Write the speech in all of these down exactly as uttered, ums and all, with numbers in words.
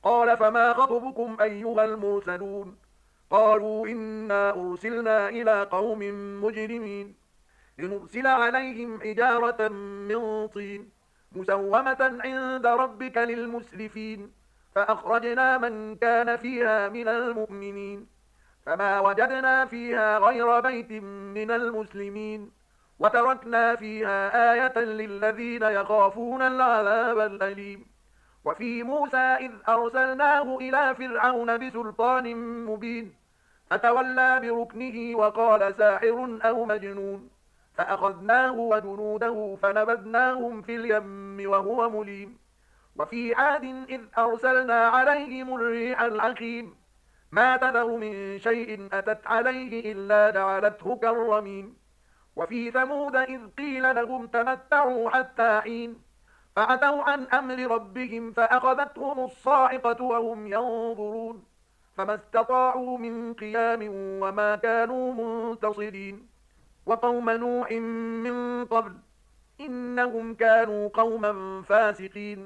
قال فما خطبكم أيها المرسلون قالوا إنا أرسلنا إلى قوم مجرمين لنرسل عليهم حجارة من طين مسومة عند ربك للمسرفين فأخرجنا من كان فيها من المؤمنين فما وجدنا فيها غير بيت من المسلمين وتركنا فيها آية للذين يخافون العذاب الأليم وفي موسى إذ أرسلناه إلى فرعون بسلطان مبين فتولى بركنه وقال ساحر أو مجنون فأخذناه وجنوده فنبذناهم في اليم وهو مليم وفي عاد إذ أرسلنا عليهم الريح العقيم ما تذر من شيء أتت عليه إلا جعلته كالرميم وفي ثمود إذ قيل لهم تمتعوا حتى حين فعتوا عن أمر ربهم فأخذتهم الصاعقة وهم ينظرون فما استطاعوا من قيام وما كانوا منتصرين وقوم نوح من قبل إنهم كانوا قوما فاسقين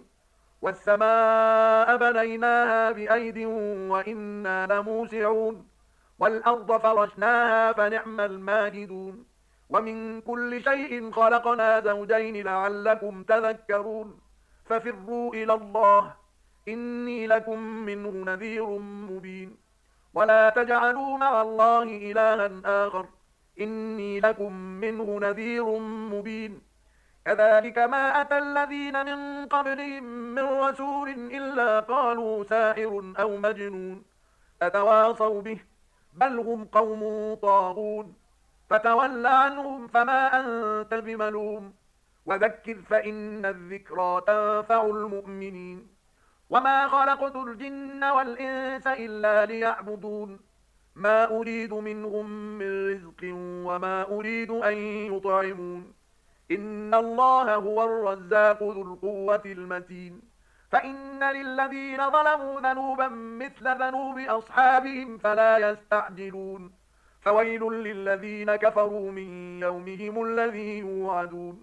والسماء بنيناها بأيد وإنا لموسعون والأرض فرشناها فنعم الماهدون ومن كل شيء خلقنا زوجين لعلكم تذكرون ففروا إلى الله إني لكم منه نذير مبين ولا تجعلوا مع الله إلها آخر إني لكم منه نذير مبين كذلك ما أتى الذين من قبلهم من رسول إلا قالوا ساحر أو مجنون أتواصوا به بل هم قوم طاغون فتول عنهم فما أنت بملوم وذكر فإن الذكرى تنفع المؤمنين وما خلقت الجن والإنس إلا ليعبدون ما أريد منهم من رزق وما أريد أن يطعمون إن الله هو الرزاق ذو القوة المتين فإن للذين ظلموا ذنوبا مثل ذنوب أصحابهم فلا يستعجلون فويل للذين كفروا من يومهم الذي يوعدون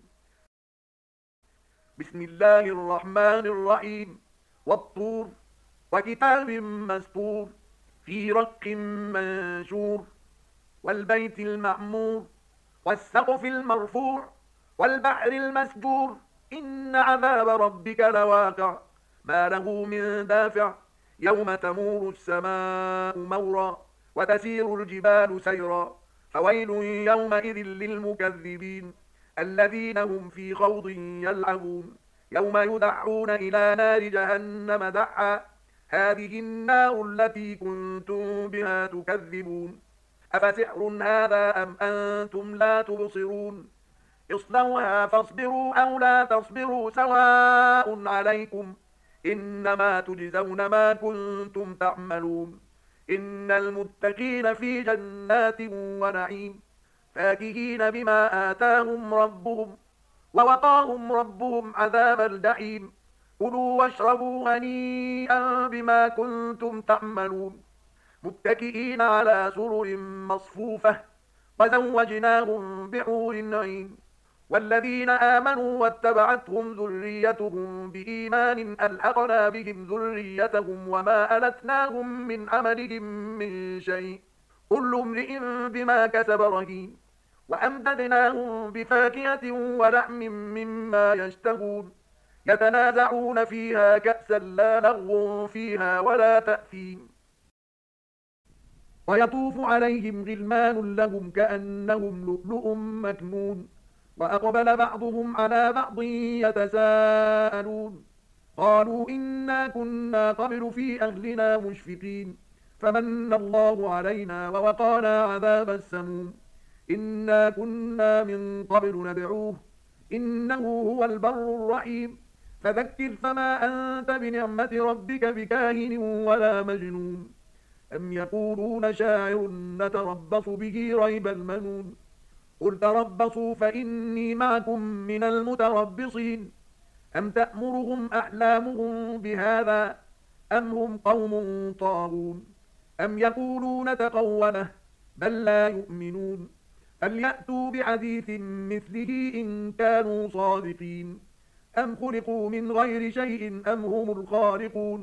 بسم الله الرحمن الرحيم والطور وكتاب مسطور في رق منشور والبيت المعمور والسقف المرفوع والبحر المسجور إن عذاب ربك لواقع ما له من دافع يوم تمور السماء مورا وتسير الجبال سيرا فويل يومئذ للمكذبين الذين هم في خوض يلعبون يوم يدعون إلى نار جهنم دعا هذه النار التي كنتم بها تكذبون أفسحر هذا أم أنتم لا تبصرون اصلوها فاصبروا أو لا تصبروا سواء عليكم إنما تجزون ما كنتم تعملون إن المتقين في جنات ونعيم فاكهين بما آتاهم ربهم ووقاهم ربهم عذاب الجحيم كلوا واشربوا هنيئا بما كنتم تعملون متكئين على سرر مصفوفة وزوجناهم بحور عين والذين آمنوا واتبعتهم ذريتهم بإيمان ألحقنا بهم ذريتهم وما ألتناهم من عملهم من شيء كل امرئ بما كسب رهين وأمددناهم بفاكهة ولحم مما يشتهون يتنازعون فيها كأسا لا لغو فيها ولا تأثيم ويطوف عليهم غلمان لهم كأنهم لؤلؤ مكنون وأقبل بعضهم على بعض يتساءلون قالوا إنا كنا قبل في أهلنا مشفقين فمن الله علينا ووقانا عذاب السموم إنا كنا من قبل ندعوه إنه هو البر الرحيم فذكر فما أنت بنعمة ربك بكاهن ولا مجنون أم يقولون شاعر نتربص به ريب المنون قل تربصوا فإني معكم من المتربصين أم تأمرهم أحلامهم بهذا أم هم قوم طاغون أم يقولون تقوله بل لا يؤمنون فليأتوا بحديث مثله إن كانوا صادقين أم خلقوا من غير شيء أم هم الخالقون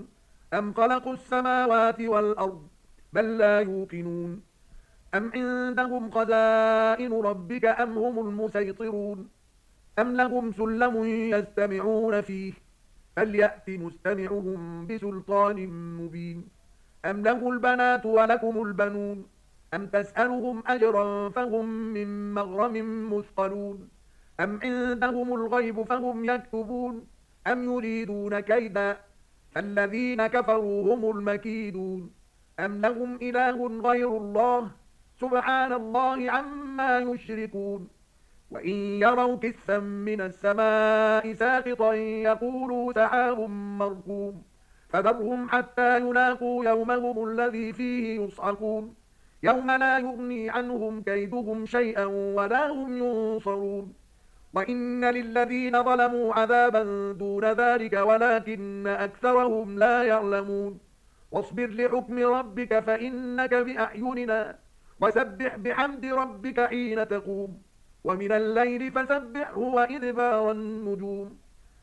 أم خلقوا السماوات والأرض بل لا يوقنون أم عندهم خزائن ربك أم هم المسيطرون أم لهم سلم يستمعون فيه فليأت مستمعهم بسلطان مبين أم له البنات ولكم البنون أم تسألهم أجرا فهم من مغرم مثقلون أم عندهم الغيب فهم يكتبون أم يريدون كيدا فالذين كفروا هم المكيدون أم لهم إله غير الله سبحان الله عما يشركون وإن يروا كسفا من السماء ساقطا يقولوا سحاب مركوم فذرهم حتى يلاقوا يومهم الذي فيه يصعقون يوم لا يغني عنهم كيدهم شيئا ولا هم ينصرون وإن للذين ظلموا عذابا دون ذلك ولكن أكثرهم لا يعلمون واصبر لحكم ربك فإنك بأعيننا وسبح بحمد ربك حين تقوم ومن الليل فسبحه وإدبار النجوم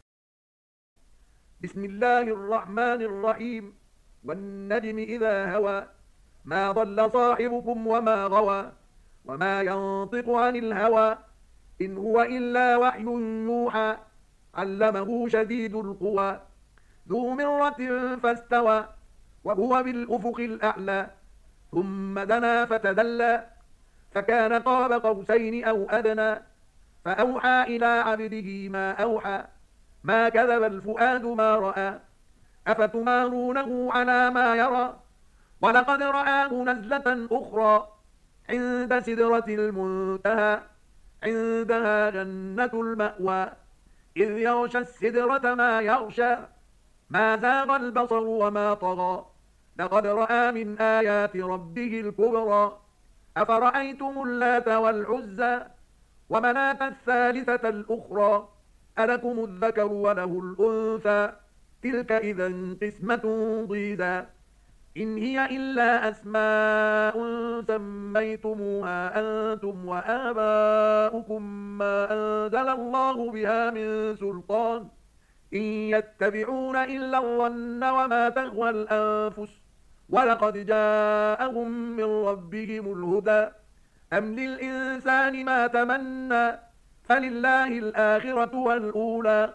بسم الله الرحمن الرحيم والنجم إذا هوى ما ضل صاحبكم وما غوى وما ينطق عن الهوى إن هو إلا وحي يوحى علمه شديد القوى ذو مرة فاستوى وهو بالأفق الأعلى ثم دنا فتدلى فكان قاب قوسين أو أدنى فأوحى إلى عبده ما أوحى ما كذب الفؤاد ما رأى أفتمارونه على ما يرى ولقد رآه نزلة أخرى عند سدرة المنتهى عندها جنة المأوى إذ يغشى السدرة ما يغشى ما زاغ البصر وما طغى لقد رأى من آيات ربه الكبرى أفرأيتم اللات والعزى ومناة الثالثة الأخرى ألكم الذكر وله الأنثى تلك إذا قسمة ضيزى إن هي إلا أسماء سميتموها أنتم وآباؤكم ما أنزل الله بها من سلطان إن يتبعون إلا الظن وما تهوى الأنفس ولقد جاءهم من ربهم الهدى أم للإنسان ما تمنى فلله الآخرة والأولى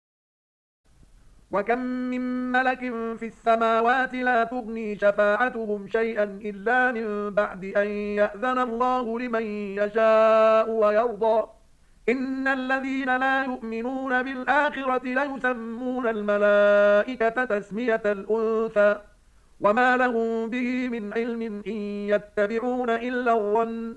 وكم من ملك في السماوات لا تغني شفاعتهم شيئا إلا من بعد أن يأذن الله لمن يشاء ويرضى إن الذين لا يؤمنون بالآخرة ليسمون الملائكة تسمية الأنثى وما لهم به من علم إن يتبعون إلا الظن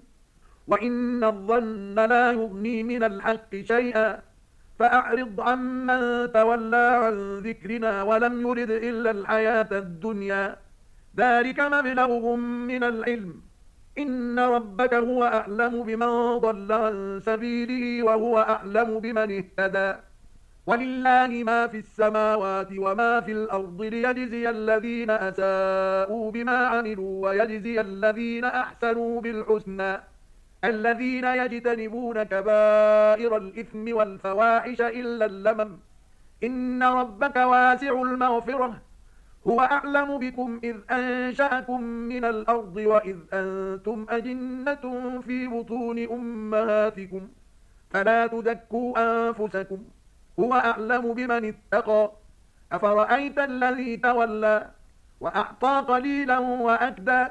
وإن الظن لا يغني من الحق شيئا فأعرض عمن تولى عن ذكرنا ولم يرد إلا الحياة الدنيا ذلك مبلغهم من العلم إن ربك هو أعلم بمن ضل عن سبيله وهو أعلم بمن اهتدى ولله ما في السماوات وما في الأرض ليجزي الذين أساءوا بما عملوا ويجزي الذين أحسنوا بالحسنى الذين يجتنبون كبائر الإثم والفواحش إلا اللمم إن ربك واسع المغفرة هو أعلم بكم إذ أنشأكم من الأرض وإذ أنتم أجنة في بطون أمهاتكم فلا تزكوا أنفسكم هو أعلم بمن اتقى أفرأيت الذي تولى وأعطى قليلا وأكدى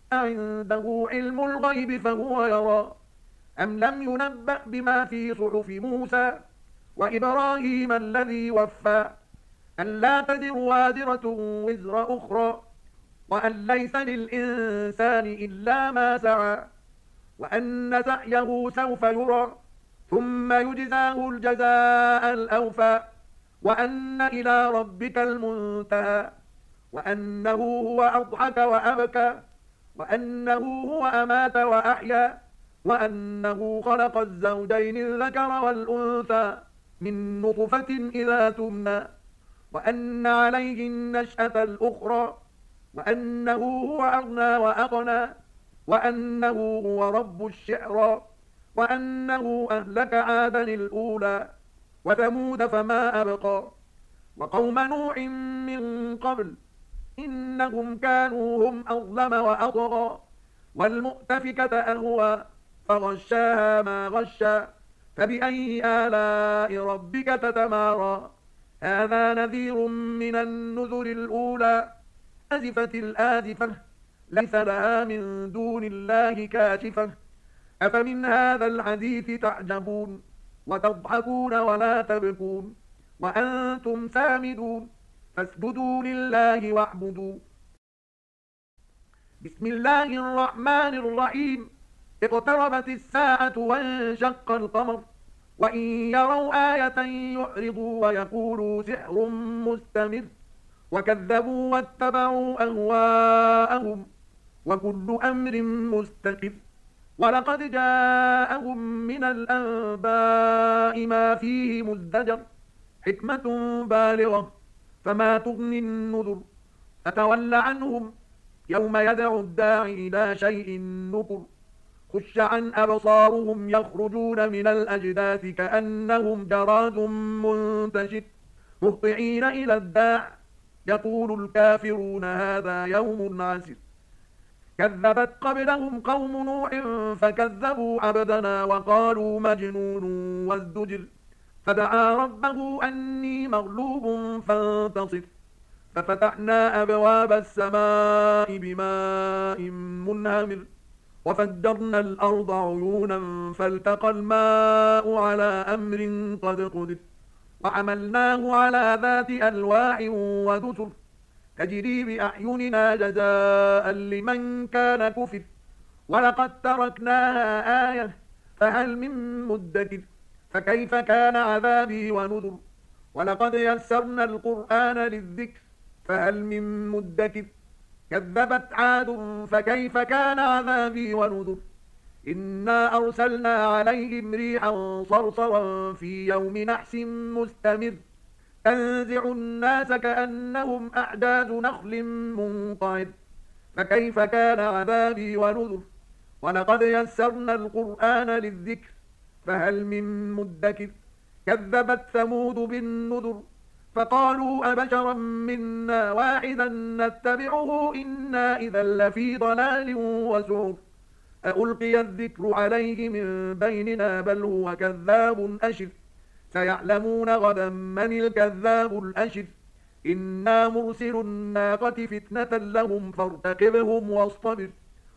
أعنده علم الغيب فهو يرى أم لم ينبأ بما في صحف موسى وإبراهيم الذي وفى أن لا تزر وازرة وزر أخرى وأن ليس للإنسان إلا ما سعى وأن سعيه سوف يرى ثم يجزاه الجزاء الأوفى وأن إلى ربك المنتهى وأنه هو أضحك وأبكى وأنه هو أمات وأحيا وأنه خلق الزوجين الذكر والأنثى من نطفة إذا تمنى وأن عليه النشأة الأخرى وأنه هو أغنى وأقنى وأنه هو رب الشعرى وأنه أهلك عادا الأولى وثمود فما أبقى وقوم نوح من قبل إنهم كانوا هم أظلم وأطغى والمؤتفكة أهوى فغشاها ما غشى فبأي آلاء ربك تتمارى هذا نذير من النذر الأولى أزفت الآزفة ليس لها من دون الله كاشفة أفمن هذا الحديث تعجبون وتضحكون ولا تبكون وأنتم سامدون فاسجدوا لله واعبدوا بسم الله الرحمن الرحيم اقتربت الساعة وانشق القمر وإن يروا آية يعرضوا ويقولوا سحر مستمر وكذبوا واتبعوا أهواءهم وكل أمر مستقر ولقد جاءهم من الأنباء ما فيه مزدجر حكمة بالغة فما تغني النذر أتول عنهم يوم يدعو الداعي إلى شيء نكر خش عن أبصارهم يخرجون من الأجداث كأنهم جراد منتشر مهطعين إلى الداع يقول الكافرون هذا يوم عسر كذبت قبلهم قوم نوح فكذبوا عبدنا وقالوا مجنون وازدجر فدعا ربه أني مغلوب فانتصر ففتحنا أبواب السماء بماء منهمر وفجرنا الأرض عيونا فالتقى الماء على أمر قد قدر وحملناه على ذات ألواح ودسر تجري بأعيننا جزاء لمن كان كفر ولقد تركناها آية فهل من مدكر فكيف كان عذابي ونذر ولقد يسرنا القرآن للذكر فهل من مدكر كذبت عاد فكيف كان عذابي ونذر إنا أرسلنا عليهم ريحا صرصرا في يوم نحس مستمر تنزع الناس كأنهم أعداد نخل منقعر فكيف كان عذابي ونذر ولقد يسرنا القرآن للذكر فهل من مدكر كذبت ثمود بالنذر فقالوا أبشرا منا واحدا نتبعه إنا إذا لفي ضلال وسعر ألقي الذكر عليه من بيننا بل هو كذاب أشر سيعلمون غدا من الكذاب الأشر إنا مرسل الناقة فتنة لهم فارتقبهم واصطبر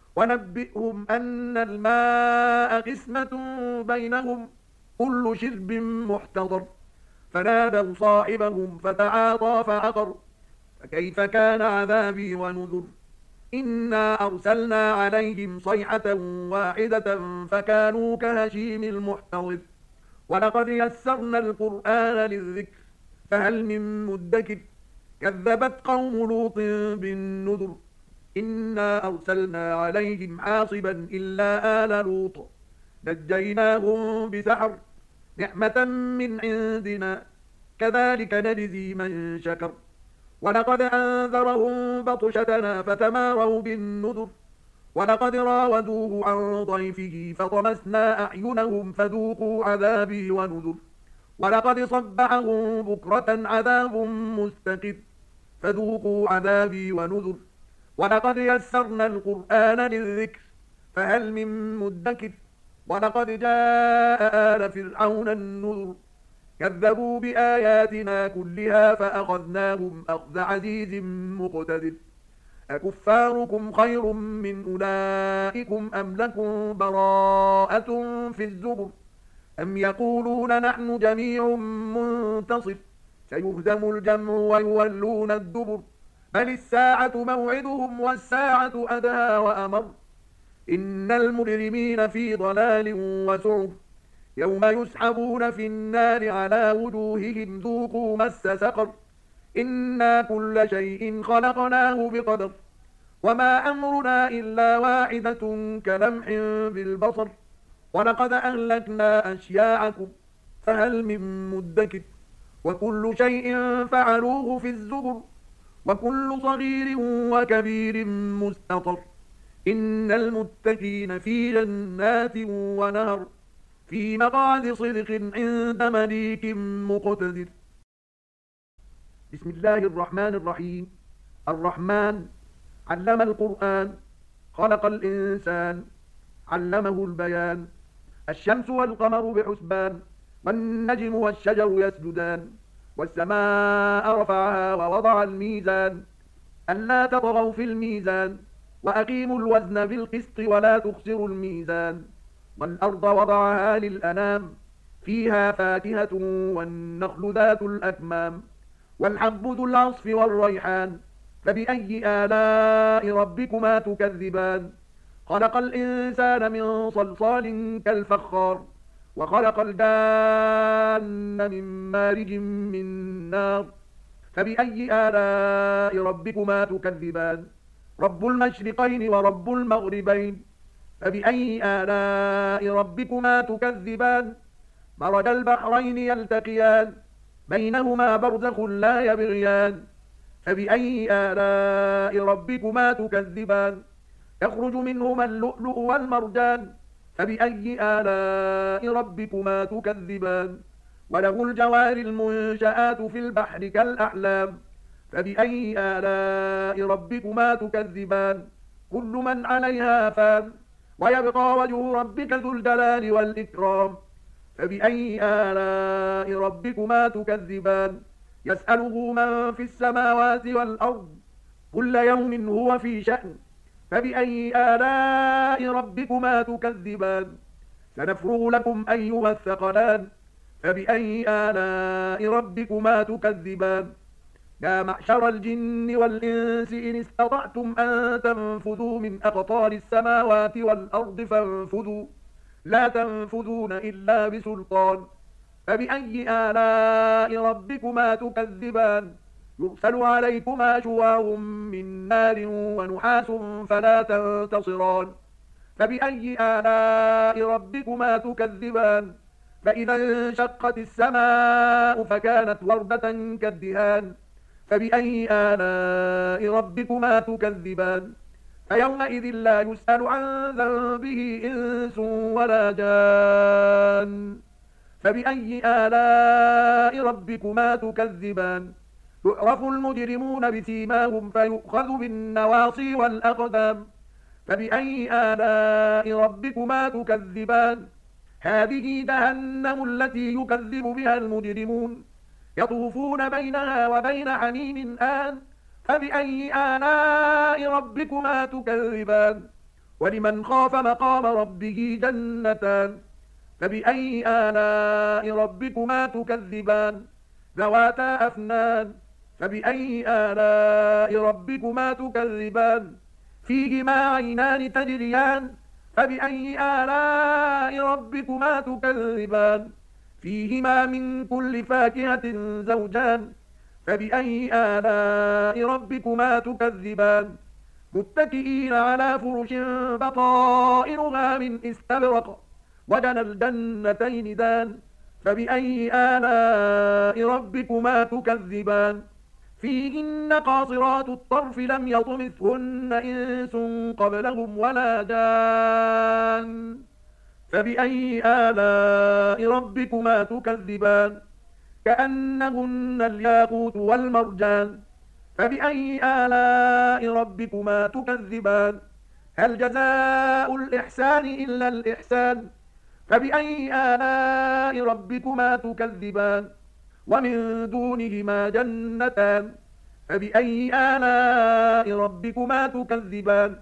ونبئهم أن الماء قسمة بينهم كل شرب محتضر فنادوا صاحبهم فتعاطى فعقر فكيف كان عذابي ونذر إنا أرسلنا عليهم صيحة واحدة فكانوا كهشيم المحتضر ولقد يسرنا القرآن للذكر فهل من مدكر كذبت قوم لوط بالنذر إنا أرسلنا عليهم حاصبا إلا آل لوط نجيناهم بسحر نعمة من عندنا كذلك نجزي من شكر ولقد أنذرهم بطشتنا فتماروا بالنذر ولقد راودوه عن ضيفه فطمسنا أعينهم فذوقوا عذابي ونذر ولقد صبحهم بكرة عذاب مستقر فذوقوا عذابي ونذر ولقد يسرنا القرآن للذكر فهل من مدكر ولقد جاء آل فرعون النذر كذبوا بآياتنا كلها فأخذناهم أخذ عزيز مقتدر أكفاركم خير من أولئكم أم لكم براءة في الزبر أم يقولون نحن جميع منتصر سيهزم الجمع ويولون الدبر بل الساعة موعدهم والساعة أدهى وأمر إن المجرمين في ضلال وسعر يوم يسحبون في النار على وجوههم ذوقوا مس سقر إنا كل شيء خلقناه بقدر وما أمرنا إلا واحدة كلمح بالبصر ولقد أهلكنا أشياعكم فهل من مدكر وكل شيء فعلوه في الزبر وكل صغير وكبير مستطر إن المتقين في جنات ونهر في مقعد صدق عند مليك مقتدر بسم الله الرحمن الرحيم الرحمن علم القرآن خلق الإنسان علمه البيان الشمس والقمر بحسبان والنجم والشجر يسجدان والسماء رفعها ووضع الميزان ألا تطغوا في الميزان وأقيموا الوزن بالقسط ولا تخسروا الميزان والأرض وضعها للأنام فيها فاكهة والنخل ذات الأكمام والحب ذو العصف والريحان فبأي آلاء ربكما تكذبان خلق الإنسان من صلصال كالفخار وخلق الجان من مارج من نار فبأي آلاء ربكما تكذبان رب المشرقين ورب المغربين فبأي آلاء ربكما تكذبان مرج البحرين يلتقيان بينهما برزخ لا يبغيان فبأي آلاء ربكما تكذبان يخرج منهما اللؤلؤ والمرجان فبأي آلاء ربكما تكذبان وله الجوار المنشآت في البحر كالأعلام فبأي آلاء ربكما تكذبان كل من عليها فان ويبقى وجه ربك ذو الجلال والإكرام فبأي آلاء ربكما تكذبان يسأله من في السماوات والأرض كل يوم هو في شأن فبأي آلاء ربكما تكذبان سنفرغ لكم أيها الثقلان فبأي آلاء ربكما تكذبان يا معشر الجن والإنس إن استطعتم أن تنفذوا من أقطار السماوات والأرض فانفذوا لا تنفذون إلا بسلطان فبأي آلاء ربكما تكذبان يرسل عليكما شواظ من نار ونحاس فلا تنتصران فبأي آلاء ربكما تكذبان فإذا انشقت السماء فكانت وردة كالدهان فبأي آلاء ربكما تكذبان فيومئذ لا يسأل عن ذنبه إنس ولا جان فبأي آلاء ربكما تكذبان يعرف المجرمون بسيماهم فيؤخذ بالنواصي والأقدام فبأي آلاء ربكما تكذبان هذه جهنم التي يكذب بها المجرمون يطوفون بينها وبين حميم آن فبأي آلاء ربكما تكذبان ولمن خاف مقام ربه جنتان فبأي آلاء ربكما تكذبان ذواتا أفنان فبأي آلاء ربكما تكذبان فيهما عينان تجريان فبأي آلاء ربكما تكذبان فيهما من كل فاكهة زوجان فبأي آلاء ربكما تكذبان متكئين على فرش بطائنها من استبرق وجنى الجنتين دان فبأي آلاء ربكما تكذبان فيهن قاصرات الطرف لم يطمثهن إنس قبلهم ولا جان فبأي آلاء ربكما تكذبان كأنهن الياقوت والمرجان فبأي آلاء ربكما تكذبان هل جزاء الإحسان إلا الإحسان فبأي آلاء ربكما تكذبان ومن دونهما جنتان فبأي آلاء ربكما تكذبان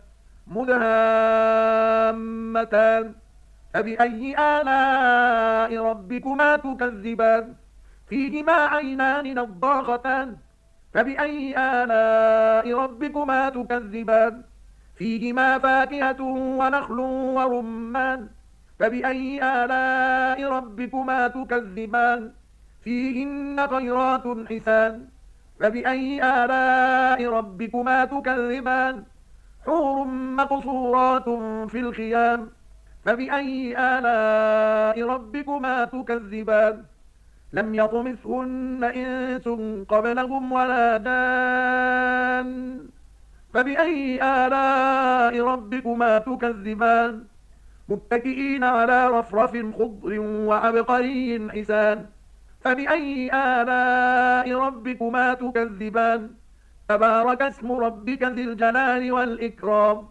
مدهامتان فبأي آلاء ربكما تكذبان فيهما عينان نضاختان فبأي آلاء ربكما تكذبان فيهما فاكهة ونخل ورمان فبأي آلاء ربكما تكذبان فيهن خيرات حسان فبأي آلاء ربكما تكذبان حور مقصورات في الخيام فبأي آلاء ربكما تكذبان لم يطمثهن إنس قبلهم ولا جان فبأي آلاء ربكما تكذبان متكئين على رفرف خضر وعبقري حسان فبأي آلاء ربكما تكذبان تبارك اسم ربك ذي الجلال والإكرام.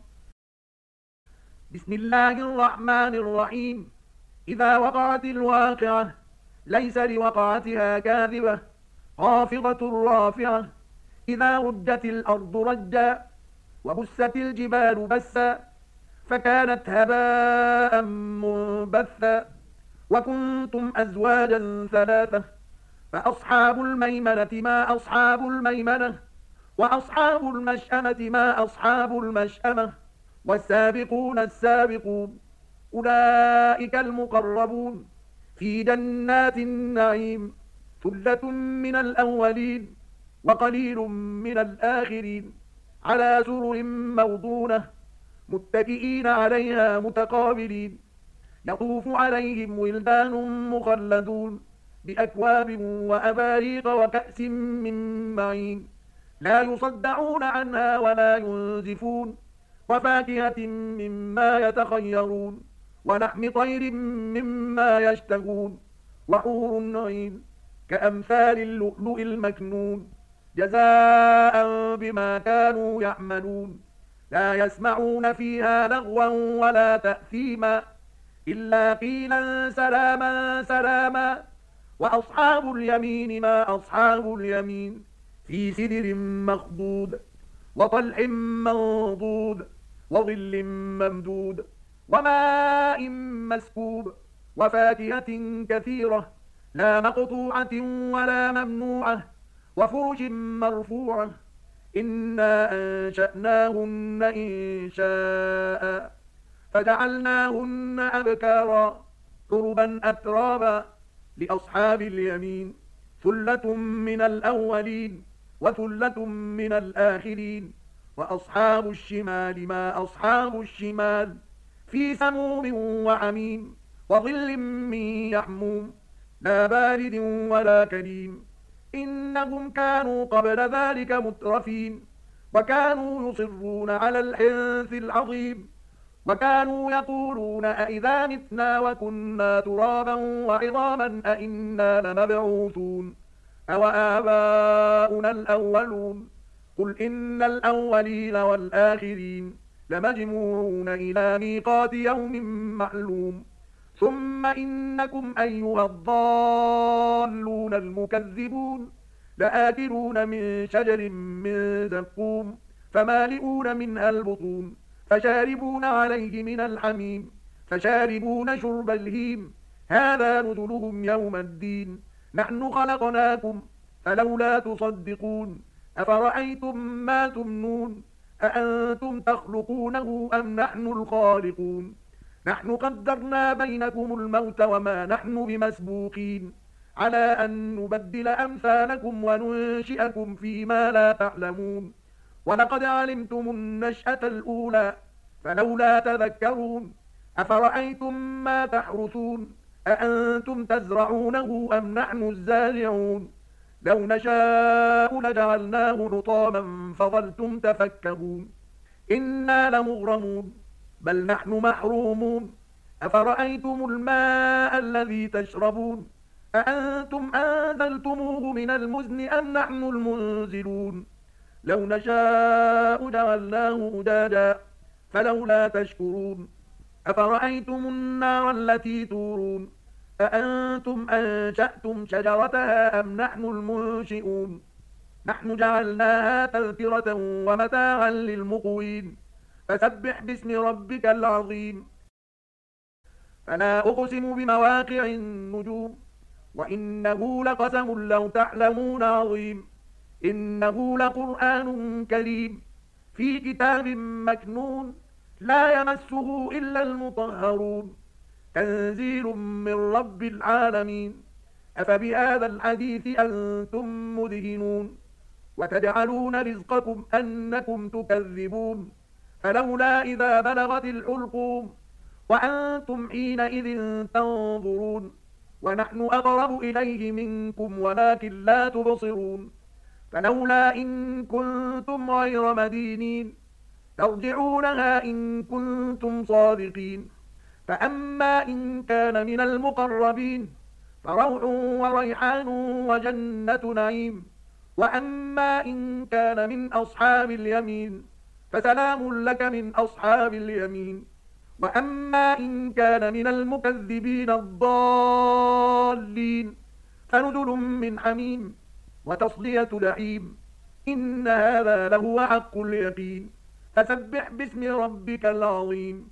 بسم الله الرحمن الرحيم. إذا وقعت الواقعة ليس لوقعتها كاذبة خافضة رافعة. إذا رجت الأرض رجا وبست الجبال بسا فكانت هباء منبثا وكنتم أزواجا ثلاثة فأصحاب الميمنة ما أصحاب الميمنة وأصحاب المشأمة ما أصحاب المشأمة والسابقون السابقون أولئك المقربون في جنات النعيم ثلة من الأولين وقليل من الآخرين على سرر موضونة متكئين عليها متقابلين يطوف عليهم ولدان مخلدون بأكواب وأباريق وكأس من معين لا يصدعون عنها ولا ينزفون وفاكهة مما يتخيرون ولحم طير مما يشتهون وحور عين كأمثال اللؤلؤ المكنون جزاء بما كانوا يعملون لا يسمعون فيها لغوا ولا تأثيما إلا قيلا سلاما سلاما وأصحاب اليمين ما أصحاب اليمين في سدر مخضود وطلح منضود وظل ممدود وماء مسكوب وفاكهة كثيرة لا مقطوعة ولا ممنوعة وفرش مرفوعة إنا أنشأناهن إنشاء فجعلناهن أبكارا تربا أترابا لأصحاب اليمين ثلة من الأولين وثلة من الآخرين وأصحاب الشمال ما أصحاب الشمال في سموم وعميم وظل من يحموم لا بارد ولا كريم إنهم كانوا قبل ذلك مترفين وكانوا يصرون على الحنث العظيم وكانوا يقولون أئذا متنا وكنا ترابا وعظاما أئنا لمبعوثون أو آباؤنا الأولون قل إن الأولين والآخرين لمجموعون إلى ميقات يوم معلوم ثم إنكم أيها الضالون المكذبون لآكلون من شجر من زقوم فمالئون منها البطون فشاربون عليه من الحميم فشاربون شرب الهيم هذا نزلهم يوم الدين نحن خلقناكم فلولا تصدقون أفرأيتم ما تمنون أأنتم تخلقونه أم نحن الخالقون نحن قدرنا بينكم الموت وما نحن بمسبوقين على أن نبدل أمثالكم وننشئكم فيما لا تعلمون ولقد علمتم النشأة الأولى فلولا تذكرون أفرأيتم ما تحرثون أأنتم تزرعونه أم نحن الزارعون لو نشاء لجعلناه رطاما فظلتم تفكهون إنا لمغرمون بل نحن محرومون أفرأيتم الماء الذي تشربون أأنتم أنزلتموه من المزن أم نحن المنزلون لو نشاء جعلناه أجاجا فلولا تشكرون أفرأيتم النار التي تورون أأنتم أنشأتم شجرتها أم نحن المنشئون نحن جعلناها تذكرة ومتاعا للمقوين فسبح باسم ربك العظيم فلا أقسم بمواقع النجوم وإنه لقسم لو تعلمون عظيم إنه لقرآن كريم في كتاب مكنون لا يمسه إلا المطهرون تنزيل من رب العالمين أفبهذا الحديث أنتم مدهنون وتجعلون رزقكم أنكم تكذبون فلولا إذا بلغت الحلقوم وأنتم حينئذ تنظرون ونحن أقرب إليه منكم ولكن لا تبصرون فلولا إن كنتم غير مدينين ترجعونها إن كنتم صادقين فأما إن كان من المقربين فروح وريحان وجنة نعيم وأما إن كان من أصحاب اليمين فسلام لك من أصحاب اليمين. وأما إن كان من المكذبين الضالين فنزل من حميم وتصلية جحيم. إن هذا لهو حق اليقين. فسبح باسم ربك العظيم.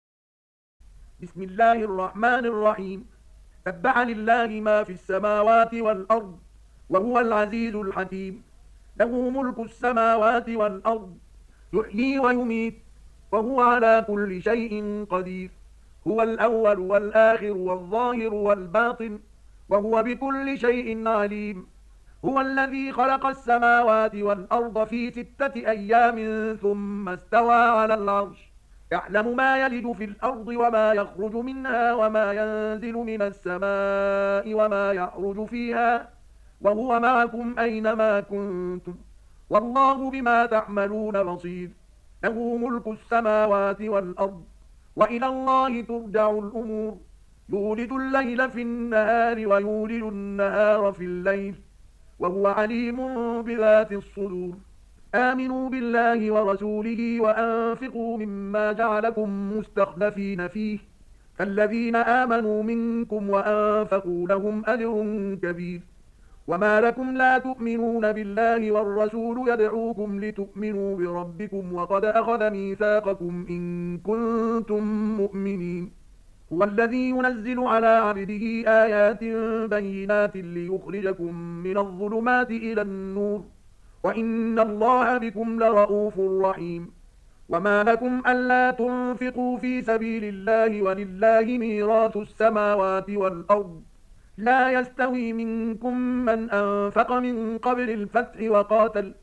بسم الله الرحمن الرحيم. سبح لله ما في السماوات والأرض وهو العزيز الحكيم. له ملك السماوات والأرض يحيي ويميت وهو على كل شيء قدير. هو الأول والآخر والظاهر والباطن وهو بكل شيء عليم. هو الذي خلق السماوات والأرض في ستة أيام ثم استوى على العرش. يعلم ما يلج في الأرض وما يخرج منها وما ينزل من السماء وما يعرج فيها وهو معكم أينما كنتم والله بما تعملون بصير. له ملك السماوات والأرض وإلى الله ترجع الأمور. يولد الليل في النهار ويولد النهار في الليل وهو عليم بذات الصدور. آمنوا بالله ورسوله وأنفقوا مما جعلكم مستخلفين فيه فالذين آمنوا منكم وأنفقوا لهم أجر كبير. وما لكم لا تؤمنون بالله والرسول يدعوكم لتؤمنوا بربكم وقد أخذ ميثاقكم إن كنتم مؤمنين. هو الذي ينزل على عبده آيات بينات ليخرجكم من الظلمات إلى النور وإن الله بكم لرؤوف رحيم. وما لكم ألا تنفقوا في سبيل الله ولله ميراث السماوات والأرض لا يستوي منكم من أنفق من قبل الفتح وقاتل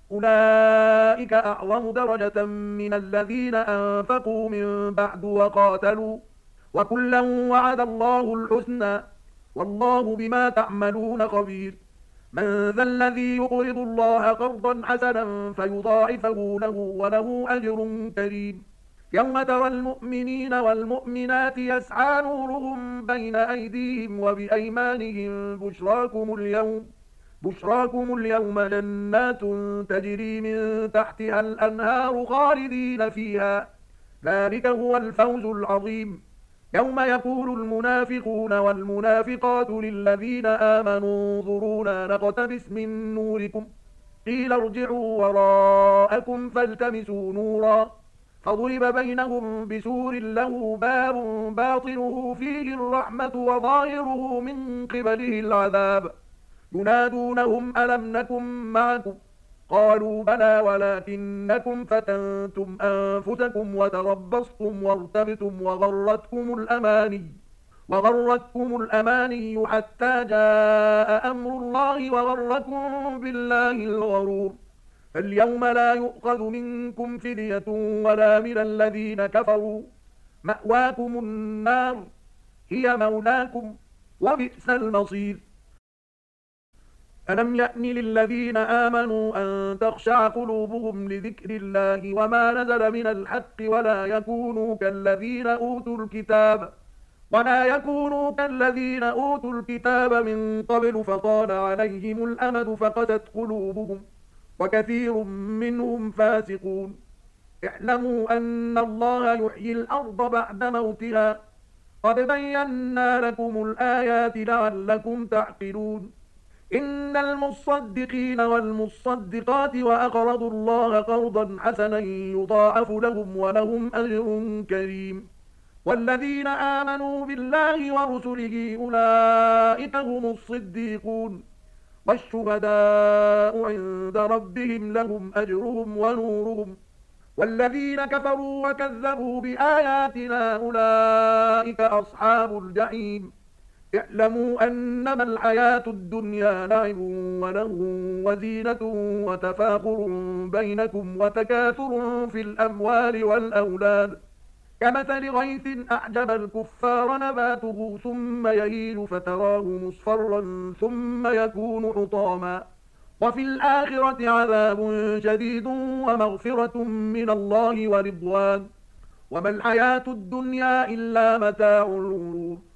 أولئك أعظم درجة من الذين أنفقوا من بعد وقاتلوا وكلا وعد الله الحسنى والله بما تعملون خبير. من ذا الذي يقرض الله قرضا حسنا فيضاعفه له وله أجر كريم. يوم ترى المؤمنين والمؤمنات يسعى نورهم بين أيديهم وبأيمانهم بشراكم اليوم بشراكم اليوم جنات تجري من تحتها الأنهار خالدين فيها ذلك هو الفوز العظيم. يوم يقول المنافقون والمنافقات للذين آمنوا انظرونا نقتبس من نوركم قيل ارجعوا وراءكم فالتمسوا نورا فضرب بينهم بسور له باب باطنه فيه الرحمة وظاهره من قبله العذاب. ينادونهم ألم نكن معكم قالوا بلى ولكنكم فتنتم أنفسكم وتربصتم وارتبتم وغرتكم الأماني وغرتكم الأماني حتى جاء أمر الله وغركم بالله الغرور. فاليوم لا يؤخذ منكم فدية ولا من الذين كفروا مأواكم النار هي مولاكم وبئس المصير. ألم يأن للذين آمنوا أن تخشع قلوبهم لذكر الله وما نزل من الحق ولا يكونوا كالذين أوتوا الكتاب ولا يكونوا كالذين أوتوا الكتاب من قبل فطال عليهم الأمد فقست قلوبهم وكثير منهم فاسقون. اعلموا أن الله يحيي الأرض بعد موتها قد بينا لكم الآيات لعلكم تعقلون. إن المصدقين والمصدقات وأقرضوا الله قرضا حسنا يضاعف لهم ولهم أجر كريم. والذين آمنوا بالله ورسله أولئك هم الصديقون والشهداء عند ربهم لهم أجرهم ونورهم. والذين كفروا وكذبوا بآياتنا أولئك أصحاب الجحيم. اعلموا أنما الحياة الدنيا لعب ولهو وزينة وتفاخر بينكم وتكاثر في الأموال والأولاد كمثل غيث أعجب الكفار نباته ثم يهيج فتراه مصفرا ثم يكون حطاما وفي الآخرة عذاب شديد ومغفرة من الله ورضوان وما الحياة الدنيا إلا متاع الغرور.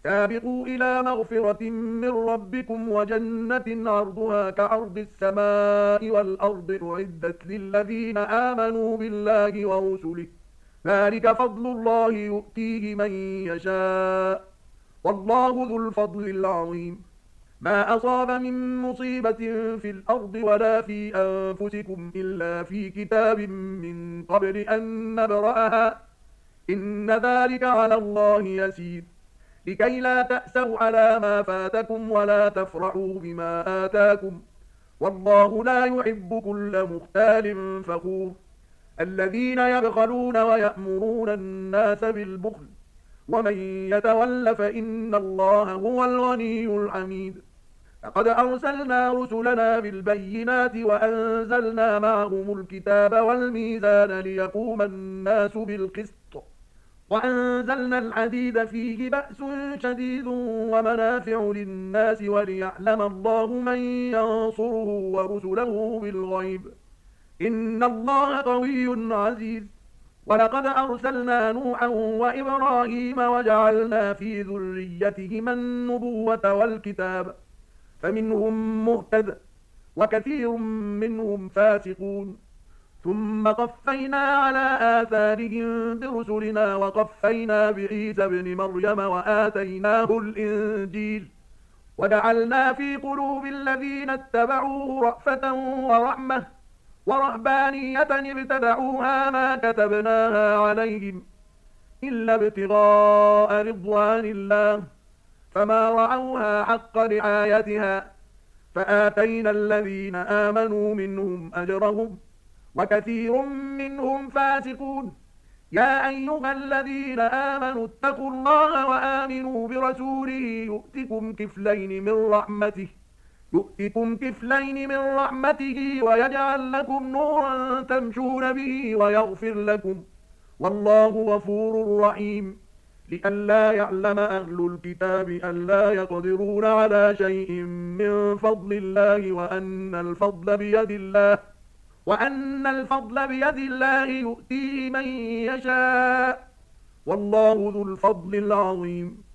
سابقوا إلى مغفرة من ربكم وجنة عرضها كعرض السماء والأرض أعدت للذين آمنوا بالله ورسله ذلك فضل الله يؤتيه من يشاء والله ذو الفضل العظيم ما أصاب من مصيبة في الأرض ولا في أنفسكم إلا في كتاب من قبل أن نبرأها إن ذلك على الله يسير لكي لا تأسوا على ما فاتكم ولا تفرحوا بما آتاكم والله لا يحب كل مختال فخور الذين يبخلون ويأمرون الناس بالبخل ومن يتول فإن الله هو الغني الحميد لقد أرسلنا رسلنا بالبينات وأنزلنا معهم الكتاب والميزان ليقوم الناس بالقسط وأنزلنا الحديد فيه بأس شديد ومنافع للناس وليعلم الله من ينصره ورسله بالغيب إن الله قوي عزيز ولقد أرسلنا نوحا وإبراهيم وجعلنا في ذريتهما النبوة والكتاب فمنهم مهتد وكثير منهم فاسقون ثم قفينا على آثارهم برسلنا وقفينا بعيسى ابن مريم وآتيناه الإنجيل وجعلنا في قلوب الذين اتبعوه رأفة ورحمة ورهبانية ابتدعوها ما كتبناها عليهم إلا ابتغاء رضوان الله فما رعوها حق رعايتها فآتينا الذين آمنوا منهم أجرهم وكثير منهم فاسقون يا أيها الذين آمنوا اتقوا الله وآمنوا برسوله يؤتكم كفلين من رحمته يؤتكم كفلين من رحمته ويجعل لكم نورا تمشون به ويغفر لكم والله غفور رحيم لئلا يعلم أهل الكتاب ألا يقدرون على شيء من فضل الله وأن الفضل بيد الله وأن الفضل بيد الله يؤتيه من يشاء والله ذو الفضل العظيم